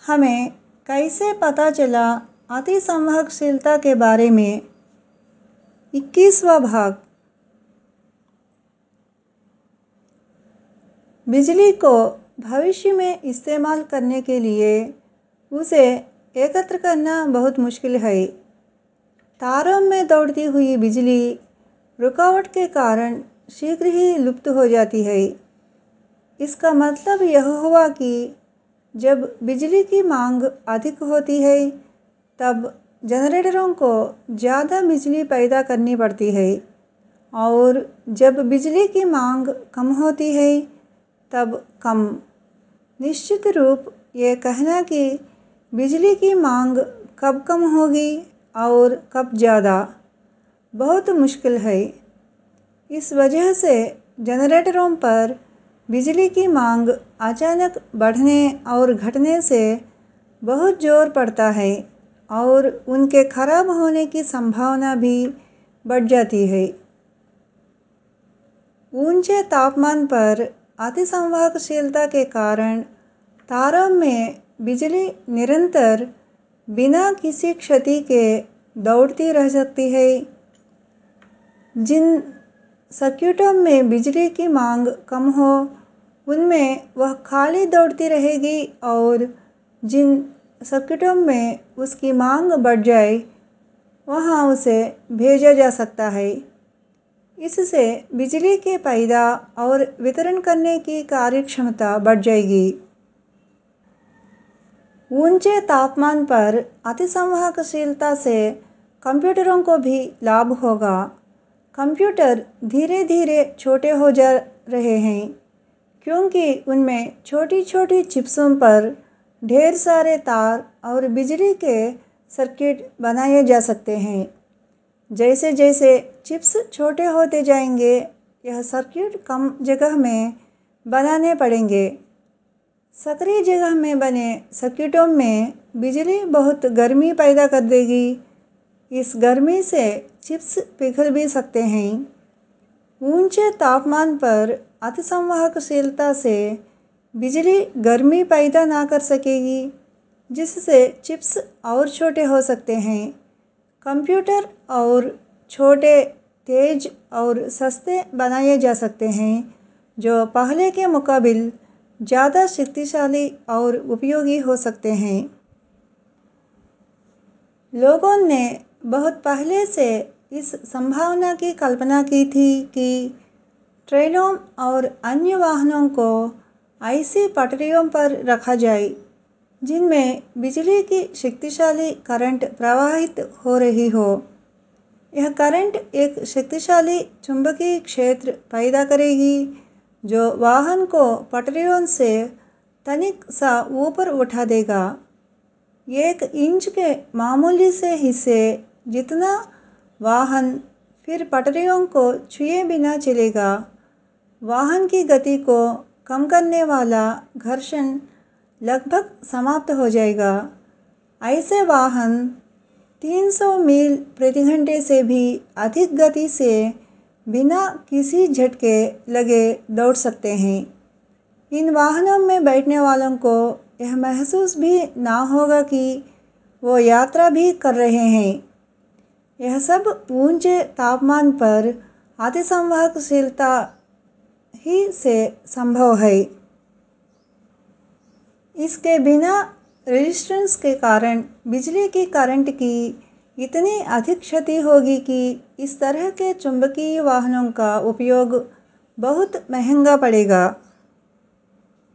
हमें कैसे पता चला अतिसंवेदनशीलता के बारे में। 21वां भाग। बिजली को भविष्य में इस्तेमाल करने के लिए उसे एकत्र करना बहुत मुश्किल है। तारों में दौड़ती हुई बिजली रुकावट के कारण शीघ्र ही लुप्त हो जाती है। इसका मतलब यह हुआ कि जब बिजली की मांग अधिक होती है तब जनरेटरों को ज़्यादा बिजली पैदा करनी पड़ती है, और जब बिजली की मांग कम होती है तब कम। निश्चित रूप ये कहना कि बिजली की मांग कब कम होगी और कब ज़्यादा बहुत मुश्किल है। इस वजह से जनरेटरों पर बिजली की मांग अचानक बढ़ने और घटने से बहुत जोर पड़ता है और उनके खराब होने की संभावना भी बढ़ जाती है। ऊंचे तापमान पर अतिसंवेदनशीलता के कारण तारों में बिजली निरंतर बिना किसी क्षति के दौड़ती रह सकती है। जिन सर्किटों में बिजली की मांग कम हो उनमें वह खाली दौड़ती रहेगी, और जिन सर्किटों में उसकी मांग बढ़ जाए वहाँ उसे भेजा जा सकता है। इससे बिजली के पैदा और वितरण करने की कार्यक्षमता बढ़ जाएगी। ऊंचे तापमान पर अतिसंवेदनशीलता से कंप्यूटरों को भी लाभ होगा। कंप्यूटर धीरे धीरे छोटे हो जा रहे हैं क्योंकि उनमें छोटी छोटी चिप्सों पर ढेर सारे तार और बिजली के सर्किट बनाए जा सकते हैं। जैसे जैसे चिप्स छोटे होते जाएंगे यह सर्किट कम जगह में बनाने पड़ेंगे। सक्रिय जगह में बने सर्किटों में बिजली बहुत गर्मी पैदा कर देगी। इस गर्मी से चिप्स पिघल भी सकते हैं। ऊंचे तापमान पर अतिसंवेदनशीलता से बिजली गर्मी पैदा ना कर सकेगी, जिससे चिप्स और छोटे हो सकते हैं। कंप्यूटर और छोटे, तेज और सस्ते बनाए जा सकते हैं जो पहले के मुकाबले ज़्यादा शक्तिशाली और उपयोगी हो सकते हैं। लोगों ने बहुत पहले से इस संभावना की कल्पना की थी कि ट्रेनों और अन्य वाहनों को ऐसी पटरियों पर रखा जाए जिनमें बिजली की शक्तिशाली करंट प्रवाहित हो रही हो। यह करंट एक शक्तिशाली चुंबकीय क्षेत्र पैदा करेगी जो वाहन को पटरियों से तनिक सा ऊपर उठा देगा। 1 इंच के मामूली से हिस्से जितना वाहन फिर पटरियों को छुए बिना चलेगा। वाहन की गति को कम करने वाला घर्षण लगभग समाप्त हो जाएगा। ऐसे वाहन 300 मील प्रति घंटे से भी अधिक गति से बिना किसी झटके लगे दौड़ सकते हैं। इन वाहनों में बैठने वालों को यह महसूस भी ना होगा कि वो यात्रा भी कर रहे हैं। यह सब ऊंचे तापमान पर अतिसंवेदनशीलता ही से संभव है। इसके बिना रेजिस्टेंस के कारण बिजली की करंट की इतनी अधिक क्षति होगी कि इस तरह के चुंबकीय वाहनों का उपयोग बहुत महंगा पड़ेगा।